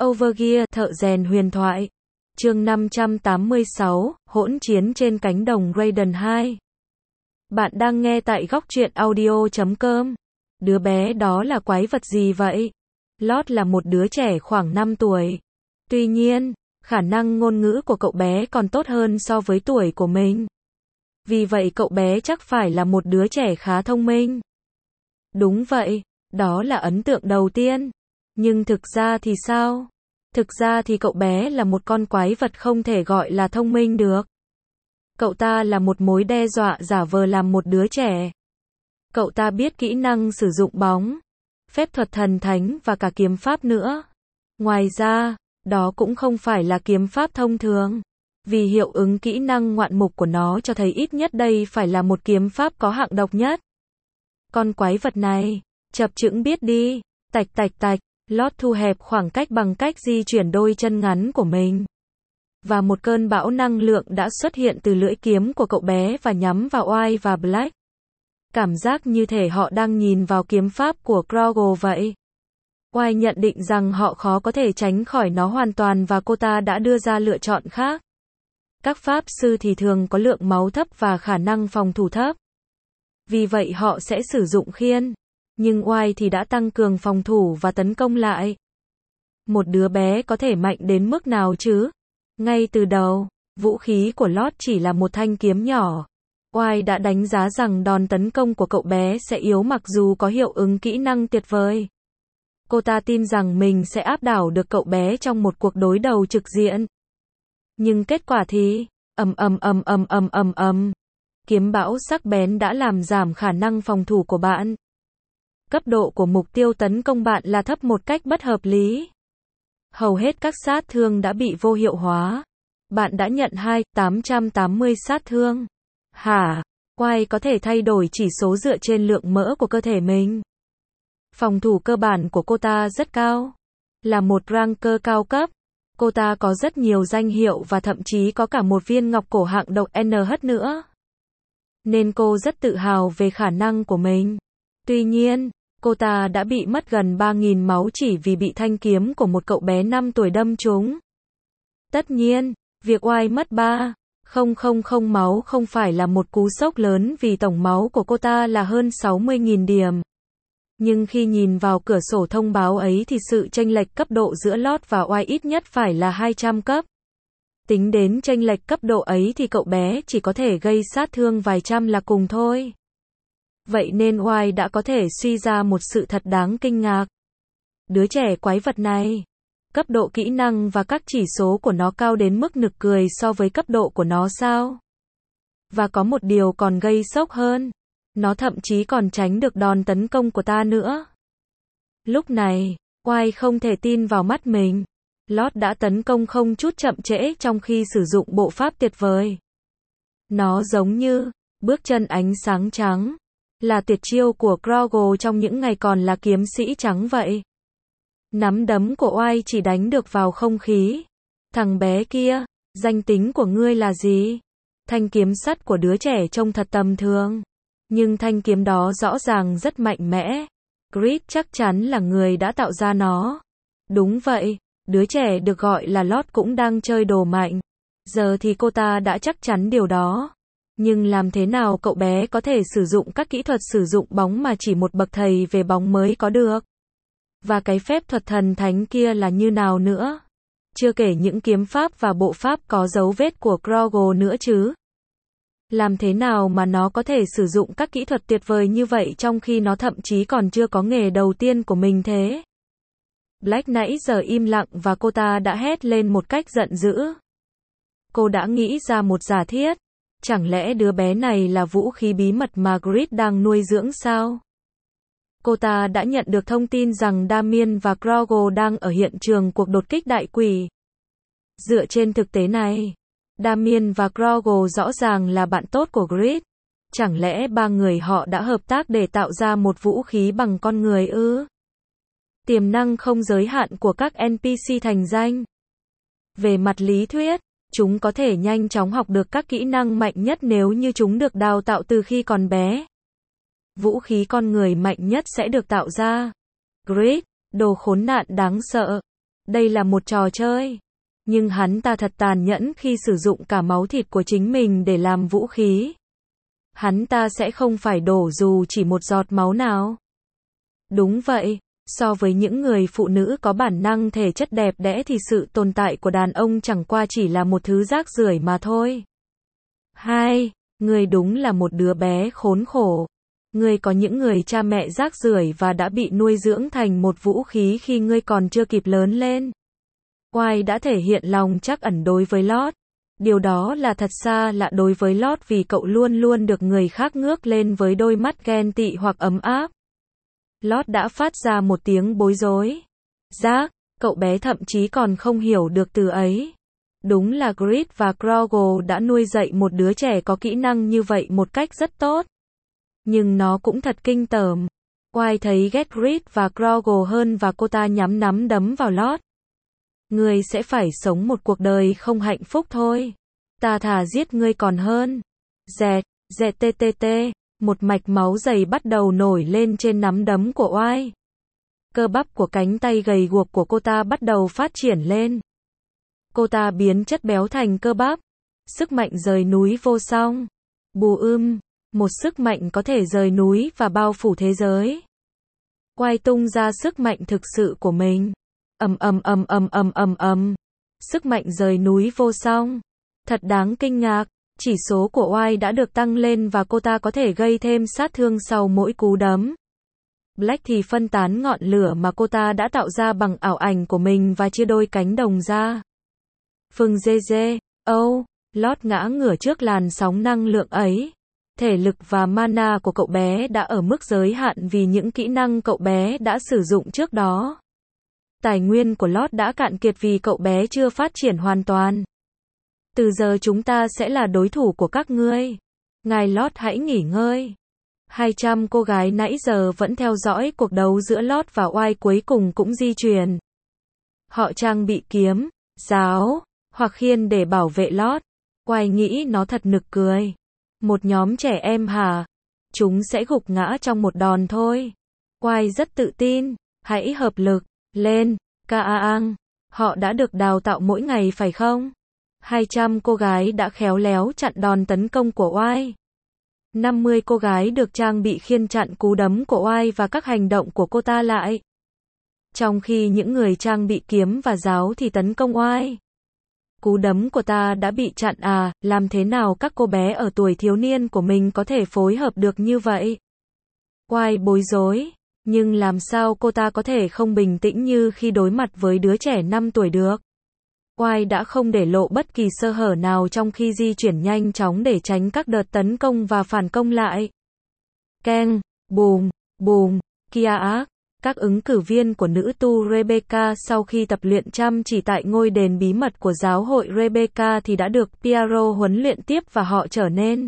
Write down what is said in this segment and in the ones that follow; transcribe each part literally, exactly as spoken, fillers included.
Overgear, thợ rèn huyền thoại. Chương năm trăm tám mươi sáu, hỗn chiến trên cánh đồng Raiden hai. Bạn đang nghe tại góc truyện audio chấm com. Đứa bé đó là quái vật gì vậy? Lót là một đứa trẻ khoảng năm tuổi. Tuy nhiên, khả năng ngôn ngữ của cậu bé còn tốt hơn so với tuổi của mình. Vì vậy cậu bé chắc phải là một đứa trẻ khá thông minh. Đúng vậy, đó là ấn tượng đầu tiên. Nhưng thực ra thì sao? Thực ra thì cậu bé là một con quái vật không thể gọi là thông minh được. Cậu ta là một mối đe dọa giả vờ làm một đứa trẻ. Cậu ta biết kỹ năng sử dụng bóng, phép thuật thần thánh và cả kiếm pháp nữa. Ngoài ra, đó cũng không phải là kiếm pháp thông thường. Vì hiệu ứng kỹ năng ngoạn mục của nó cho thấy ít nhất đây phải là một kiếm pháp có hạng độc nhất. Con quái vật này, chập chững biết đi, tạch tạch tạch, Lót thu hẹp khoảng cách bằng cách di chuyển đôi chân ngắn của mình. Và một cơn bão năng lượng đã xuất hiện từ lưỡi kiếm của cậu bé và nhắm vào White và Black. Cảm giác như thể họ đang nhìn vào kiếm pháp của Krogo vậy. White nhận định rằng họ khó có thể tránh khỏi nó hoàn toàn và cô ta đã đưa ra lựa chọn khác. Các pháp sư thì thường có lượng máu thấp và khả năng phòng thủ thấp. Vì vậy họ sẽ sử dụng khiên. Nhưng White thì đã tăng cường phòng thủ và tấn công lại. Một đứa bé có thể mạnh đến mức nào chứ? Ngay từ đầu, vũ khí của Lót chỉ là một thanh kiếm nhỏ. White đã đánh giá rằng đòn tấn công của cậu bé sẽ yếu mặc dù có hiệu ứng kỹ năng tuyệt vời. Cô ta tin rằng mình sẽ áp đảo được cậu bé trong một cuộc đối đầu trực diện. Nhưng kết quả thì, ầm ầm ầm ầm ầm ầm ầm. Kiếm bão sắc bén đã làm giảm khả năng phòng thủ của bạn. Cấp độ của mục tiêu tấn công bạn là thấp một cách bất hợp lý. Hầu hết các sát thương đã bị vô hiệu hóa. Bạn đã nhận hai nghìn tám trăm tám mươi sát thương. Hả? White có thể thay đổi chỉ số dựa trên lượng mỡ của cơ thể mình. Phòng thủ cơ bản của cô ta rất cao. Là một ranker cao cấp. Cô ta có rất nhiều danh hiệu và thậm chí có cả một viên ngọc cổ hạng độc N H nữa. Nên cô rất tự hào về khả năng của mình. Tuy nhiên, cô ta đã bị mất gần ba nghìn máu chỉ vì bị thanh kiếm của một cậu bé năm tuổi đâm trúng. Tất nhiên, việc White mất ba nghìn máu không phải là một cú sốc lớn vì tổng máu của cô ta là hơn sáu mươi nghìn điểm. Nhưng khi nhìn vào cửa sổ thông báo ấy thì sự chênh lệch cấp độ giữa Lót và White ít nhất phải là hai trăm cấp. Tính đến chênh lệch cấp độ ấy thì cậu bé chỉ có thể gây sát thương vài trăm là cùng thôi. Vậy nên White đã có thể suy ra một sự thật đáng kinh ngạc. Đứa trẻ quái vật này, cấp độ kỹ năng và các chỉ số của nó cao đến mức nực cười so với cấp độ của nó sao? Và có một điều còn gây sốc hơn, nó thậm chí còn tránh được đòn tấn công của ta nữa. Lúc này, White không thể tin vào mắt mình. Lót đã tấn công không chút chậm trễ trong khi sử dụng bộ pháp tuyệt vời. Nó giống như bước chân ánh sáng trắng, là tuyệt chiêu của Krogo trong những ngày còn là kiếm sĩ trắng vậy. Nắm đấm của White chỉ đánh được vào không khí. Thằng bé kia, danh tính của ngươi là gì? Thanh kiếm sắt của đứa trẻ trông thật tầm thường. Nhưng thanh kiếm đó rõ ràng rất mạnh mẽ. Grid chắc chắn là người đã tạo ra nó. Đúng vậy, đứa trẻ được gọi là Lót cũng đang chơi đồ mạnh. Giờ thì cô ta đã chắc chắn điều đó. Nhưng làm thế nào cậu bé có thể sử dụng các kỹ thuật sử dụng bóng mà chỉ một bậc thầy về bóng mới có được? Và cái phép thuật thần thánh kia là như nào nữa? Chưa kể những kiếm pháp và bộ pháp có dấu vết của Krogo nữa chứ. Làm thế nào mà nó có thể sử dụng các kỹ thuật tuyệt vời như vậy trong khi nó thậm chí còn chưa có nghề đầu tiên của mình thế? Black nãy giờ im lặng và cô ta đã hét lên một cách giận dữ. Cô đã nghĩ ra một giả thiết. Chẳng lẽ đứa bé này là vũ khí bí mật mà Grid đang nuôi dưỡng sao? Cô ta đã nhận được thông tin rằng Damien và Krogo đang ở hiện trường cuộc đột kích đại quỷ. Dựa trên thực tế này, Damien và Krogo rõ ràng là bạn tốt của Grid. Chẳng lẽ ba người họ đã hợp tác để tạo ra một vũ khí bằng con người ư? Tiềm năng không giới hạn của các N P C thành danh. Về mặt lý thuyết, chúng có thể nhanh chóng học được các kỹ năng mạnh nhất nếu như chúng được đào tạo từ khi còn bé. Vũ khí con người mạnh nhất sẽ được tạo ra. Grid, đồ khốn nạn đáng sợ. Đây là một trò chơi. Nhưng hắn ta thật tàn nhẫn khi sử dụng cả máu thịt của chính mình để làm vũ khí. Hắn ta sẽ không phải đổ dù chỉ một giọt máu nào. Đúng vậy, so với những người phụ nữ có bản năng thể chất đẹp đẽ thì sự tồn tại của đàn ông chẳng qua chỉ là một thứ rác rưởi mà thôi. Hai, ngươi đúng là một đứa bé khốn khổ. Ngươi có những người cha mẹ rác rưởi và đã bị nuôi dưỡng thành một vũ khí khi ngươi còn chưa kịp lớn lên. White đã thể hiện lòng trắc ẩn đối với Lord. Điều đó là thật xa lạ đối với Lord vì cậu luôn luôn được người khác ngước lên với đôi mắt ghen tị hoặc ấm áp. Lord đã phát ra một tiếng bối rối. Jack, cậu bé thậm chí còn không hiểu được từ ấy. Đúng là Grit và Croggle đã nuôi dạy một đứa trẻ có kỹ năng như vậy một cách rất tốt. Nhưng nó cũng thật kinh tởm. White thấy ghét Grit và Croggle hơn và cô ta nhắm nắm đấm vào Lord. Ngươi sẽ phải sống một cuộc đời không hạnh phúc thôi. Ta thà giết ngươi còn hơn. Dẹt, dẹt tê tê tê, một mạch máu dày bắt đầu nổi lên trên nắm đấm của White. Cơ bắp của cánh tay gầy guộc của cô ta bắt đầu phát triển lên. Cô ta biến chất béo thành cơ bắp. Sức mạnh rời núi vô song. Bù ưm, một sức mạnh có thể rời núi và bao phủ thế giới. White tung ra sức mạnh thực sự của mình. Ầm ầm ầm ầm ầm ầm ầm. Sức mạnh rời núi vô song. Thật đáng kinh ngạc, chỉ số của White đã được tăng lên và cô ta có thể gây thêm sát thương sau mỗi cú đấm. Black thì phân tán ngọn lửa mà cô ta đã tạo ra bằng ảo ảnh của mình và chia đôi cánh đồng ra. Phừng dê dê, oh, Lord ngã ngửa trước làn sóng năng lượng ấy. Thể lực và mana của cậu bé đã ở mức giới hạn vì những kỹ năng cậu bé đã sử dụng trước đó. Tài nguyên của Lord đã cạn kiệt vì cậu bé chưa phát triển hoàn toàn. Từ giờ chúng ta sẽ là đối thủ của các ngươi. Ngài Lord hãy nghỉ ngơi. hai trăm cô gái nãy giờ vẫn theo dõi cuộc đấu giữa Lord và White cuối cùng cũng di chuyển. Họ trang bị kiếm, giáo, hoặc khiên để bảo vệ Lord. White nghĩ nó thật nực cười. Một nhóm trẻ em hả? Chúng sẽ gục ngã trong một đòn thôi. White rất tự tin. Hãy hợp lực. Lên, Kaang. Họ đã được đào tạo mỗi ngày phải không? hai trăm cô gái đã khéo léo chặn đòn tấn công của White. năm mươi cô gái được trang bị khiên chặn cú đấm của White và các hành động của cô ta lại. Trong khi những người trang bị kiếm và giáo thì tấn công White. Cú đấm của ta đã bị chặn à, làm thế nào các cô bé ở tuổi thiếu niên của mình có thể phối hợp được như vậy? White bối rối. Nhưng làm sao cô ta có thể không bình tĩnh như khi đối mặt với đứa trẻ năm tuổi được? White đã không để lộ bất kỳ sơ hở nào trong khi di chuyển nhanh chóng để tránh các đợt tấn công và phản công lại. Keng, bùm, bùm, kia ác. Các ứng cử viên của nữ tu Rebecca sau khi tập luyện chăm chỉ tại ngôi đền bí mật của giáo hội Rebecca thì đã được Piero huấn luyện tiếp và họ trở nên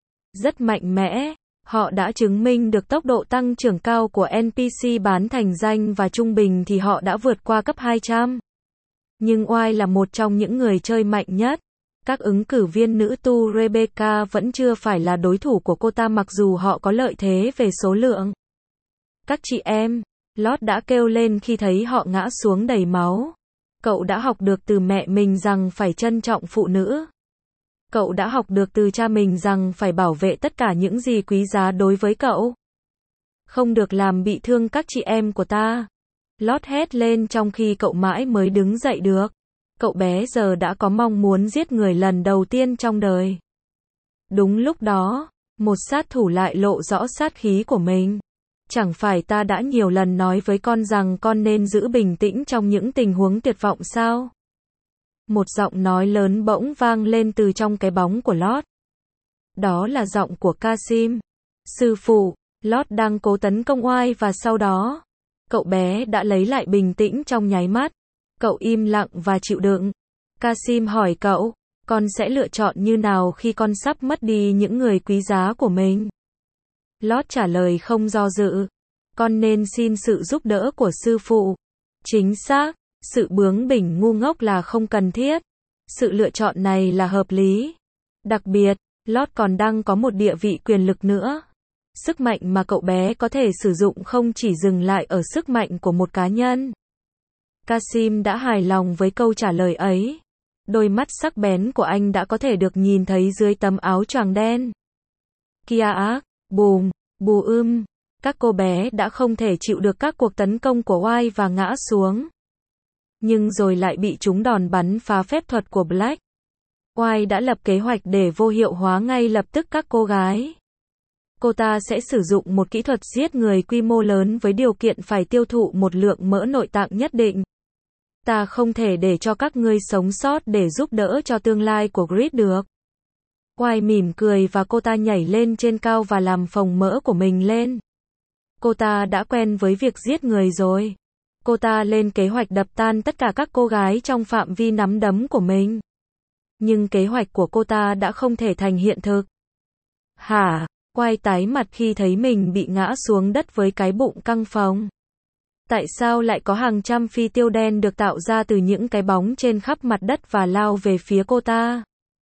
rất mạnh mẽ. Họ đã chứng minh được tốc độ tăng trưởng cao của en pê xê bán thành danh và trung bình thì họ đã vượt qua cấp hai trăm. Nhưng White là một trong những người chơi mạnh nhất. Các ứng cử viên nữ tu Rebecca vẫn chưa phải là đối thủ của cô ta mặc dù họ có lợi thế về số lượng. Các chị em, Lord đã kêu lên khi thấy họ ngã xuống đầy máu. Cậu đã học được từ mẹ mình rằng phải trân trọng phụ nữ. Cậu đã học được từ cha mình rằng phải bảo vệ tất cả những gì quý giá đối với cậu. Không được làm bị thương các chị em của ta. Lord hét lên trong khi cậu mãi mới đứng dậy được. Cậu bé giờ đã có mong muốn giết người lần đầu tiên trong đời. Đúng lúc đó, một sát thủ lại lộ rõ sát khí của mình. Chẳng phải ta đã nhiều lần nói với con rằng con nên giữ bình tĩnh trong những tình huống tuyệt vọng sao? Một giọng nói lớn bỗng vang lên từ trong cái bóng của Lord. Đó là giọng của Kasim. Sư phụ, Lord đang cố tấn công White và sau đó, cậu bé đã lấy lại bình tĩnh trong nháy mắt. Cậu im lặng và chịu đựng. Kasim hỏi cậu, con sẽ lựa chọn như nào khi con sắp mất đi những người quý giá của mình? Lord trả lời không do dự. Con nên xin sự giúp đỡ của sư phụ. Chính xác, sự bướng bỉnh ngu ngốc là không cần thiết. Sự lựa chọn này là hợp lý. Đặc biệt, Lord còn đang có một địa vị quyền lực nữa. Sức mạnh mà cậu bé có thể sử dụng không chỉ dừng lại ở sức mạnh của một cá nhân. Kasim đã hài lòng với câu trả lời ấy. Đôi mắt sắc bén của anh đã có thể được nhìn thấy dưới tấm áo choàng đen. Kia ác, bùm, bù ưm. Các cô bé đã không thể chịu được các cuộc tấn công của White và ngã xuống. Nhưng rồi lại bị chúng đòn bắn phá phép thuật của Black. White đã lập kế hoạch để vô hiệu hóa ngay lập tức các cô gái. Cô ta sẽ sử dụng một kỹ thuật giết người quy mô lớn với điều kiện phải tiêu thụ một lượng mỡ nội tạng nhất định. Ta không thể để cho các ngươi sống sót để giúp đỡ cho tương lai của Grid được. White mỉm cười và cô ta nhảy lên trên cao và làm phồng mỡ của mình lên. Cô ta đã quen với việc giết người rồi. Cô ta lên kế hoạch đập tan tất cả các cô gái trong phạm vi nắm đấm của mình. Nhưng kế hoạch của cô ta đã không thể thành hiện thực. Hả? White tái mặt khi thấy mình bị ngã xuống đất với cái bụng căng phồng. Tại sao lại có hàng trăm phi tiêu đen được tạo ra từ những cái bóng trên khắp mặt đất và lao về phía cô ta?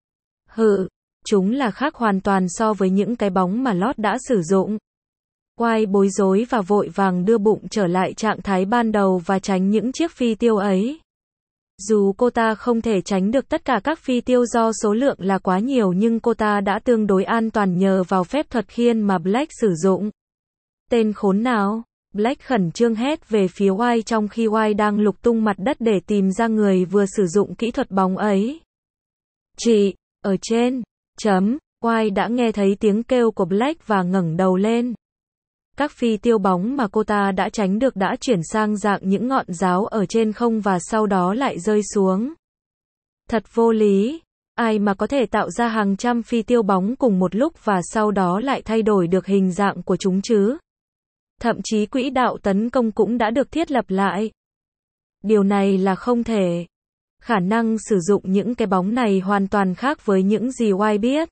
Hự, chúng là khác hoàn toàn so với những cái bóng mà Lord đã sử dụng. White bối rối và vội vàng đưa bụng trở lại trạng thái ban đầu và tránh những chiếc phi tiêu ấy. Dù cô ta không thể tránh được tất cả các phi tiêu do số lượng là quá nhiều, nhưng cô ta đã tương đối an toàn nhờ vào phép thuật khiên mà Black sử dụng. Tên khốn nào! Black khẩn trương hét về phía White trong khi White đang lục tung mặt đất để tìm ra người vừa sử dụng kỹ thuật bóng ấy. Chị, ở trên, chấm, White đã nghe thấy tiếng kêu của Black và ngẩng đầu lên. Các phi tiêu bóng mà cô ta đã tránh được đã chuyển sang dạng những ngọn giáo ở trên không và sau đó lại rơi xuống. Thật vô lý, ai mà có thể tạo ra hàng trăm phi tiêu bóng cùng một lúc và sau đó lại thay đổi được hình dạng của chúng chứ? Thậm chí quỹ đạo tấn công cũng đã được thiết lập lại. Điều này là không thể. Khả năng sử dụng những cái bóng này hoàn toàn khác với những gì White biết.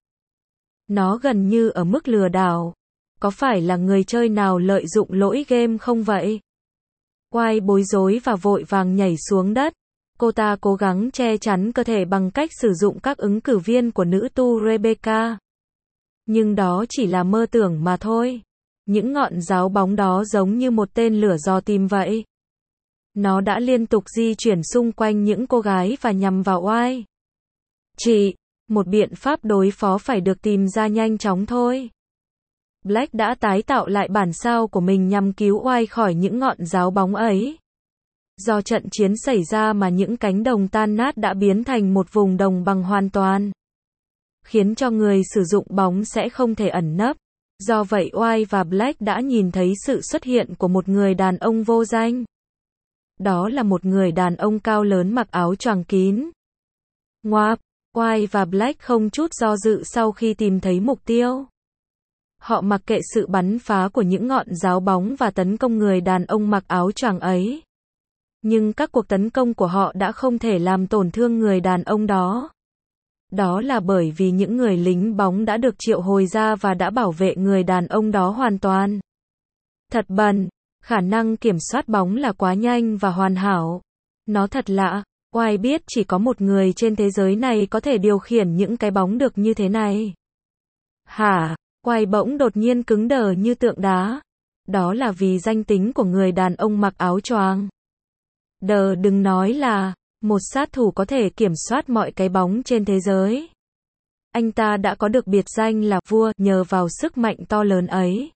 Nó gần như ở mức lừa đảo. Có phải là người chơi nào lợi dụng lỗi game không vậy? White bối rối và vội vàng nhảy xuống đất. Cô ta cố gắng che chắn cơ thể bằng cách sử dụng các ứng cử viên của nữ tu Rebecca. Nhưng đó chỉ là mơ tưởng mà thôi. Những ngọn giáo bóng đó giống như một tên lửa dò tìm vậy. Nó đã liên tục di chuyển xung quanh những cô gái và nhằm vào White. Chị, một biện pháp đối phó phải được tìm ra nhanh chóng thôi. Black đã tái tạo lại bản sao của mình nhằm cứu White khỏi những ngọn giáo bóng ấy. Do trận chiến xảy ra mà những cánh đồng tan nát đã biến thành một vùng đồng bằng hoàn toàn. Khiến cho người sử dụng bóng sẽ không thể ẩn nấp. Do vậy White và Black đã nhìn thấy sự xuất hiện của một người đàn ông vô danh. Đó là một người đàn ông cao lớn mặc áo choàng kín. Ngoạp, White và Black không chút do dự sau khi tìm thấy mục tiêu. Họ mặc kệ sự bắn phá của những ngọn giáo bóng và tấn công người đàn ông mặc áo choàng ấy. Nhưng các cuộc tấn công của họ đã không thể làm tổn thương người đàn ông đó. Đó là bởi vì những người lính bóng đã được triệu hồi ra và đã bảo vệ người đàn ông đó hoàn toàn. Thật bần, khả năng kiểm soát bóng là quá nhanh và hoàn hảo. Nó thật lạ, White biết chỉ có một người trên thế giới này có thể điều khiển những cái bóng được như thế này. Hả? White bỗng đột nhiên cứng đờ như tượng đá. Đó là vì danh tính của người đàn ông mặc áo choàng. Đờ đừng nói là một sát thủ có thể kiểm soát mọi cái bóng trên thế giới. Anh ta đã có được biệt danh là vua nhờ vào sức mạnh to lớn ấy.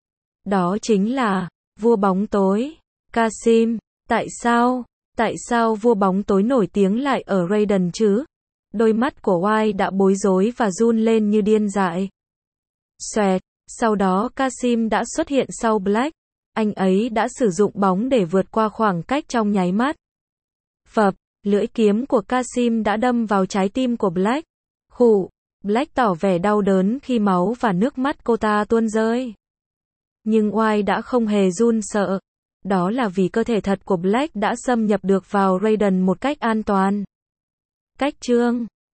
Đó chính là vua bóng tối, Kasim. Tại sao? Tại sao vua bóng tối nổi tiếng lại ở Raiden chứ? Đôi mắt của White đã bối rối và run lên như điên dại. Xoẹt, sau đó Kasim đã xuất hiện sau Black. Anh ấy đã sử dụng bóng để vượt qua khoảng cách trong nháy mắt. Phập, lưỡi kiếm của Kasim đã đâm vào trái tim của Black. Khụ, Black tỏ vẻ đau đớn khi máu và nước mắt cô ta tuôn rơi. Nhưng White đã không hề run sợ. Đó là vì cơ thể thật của Black đã xâm nhập được vào Raiden một cách an toàn. Cách chương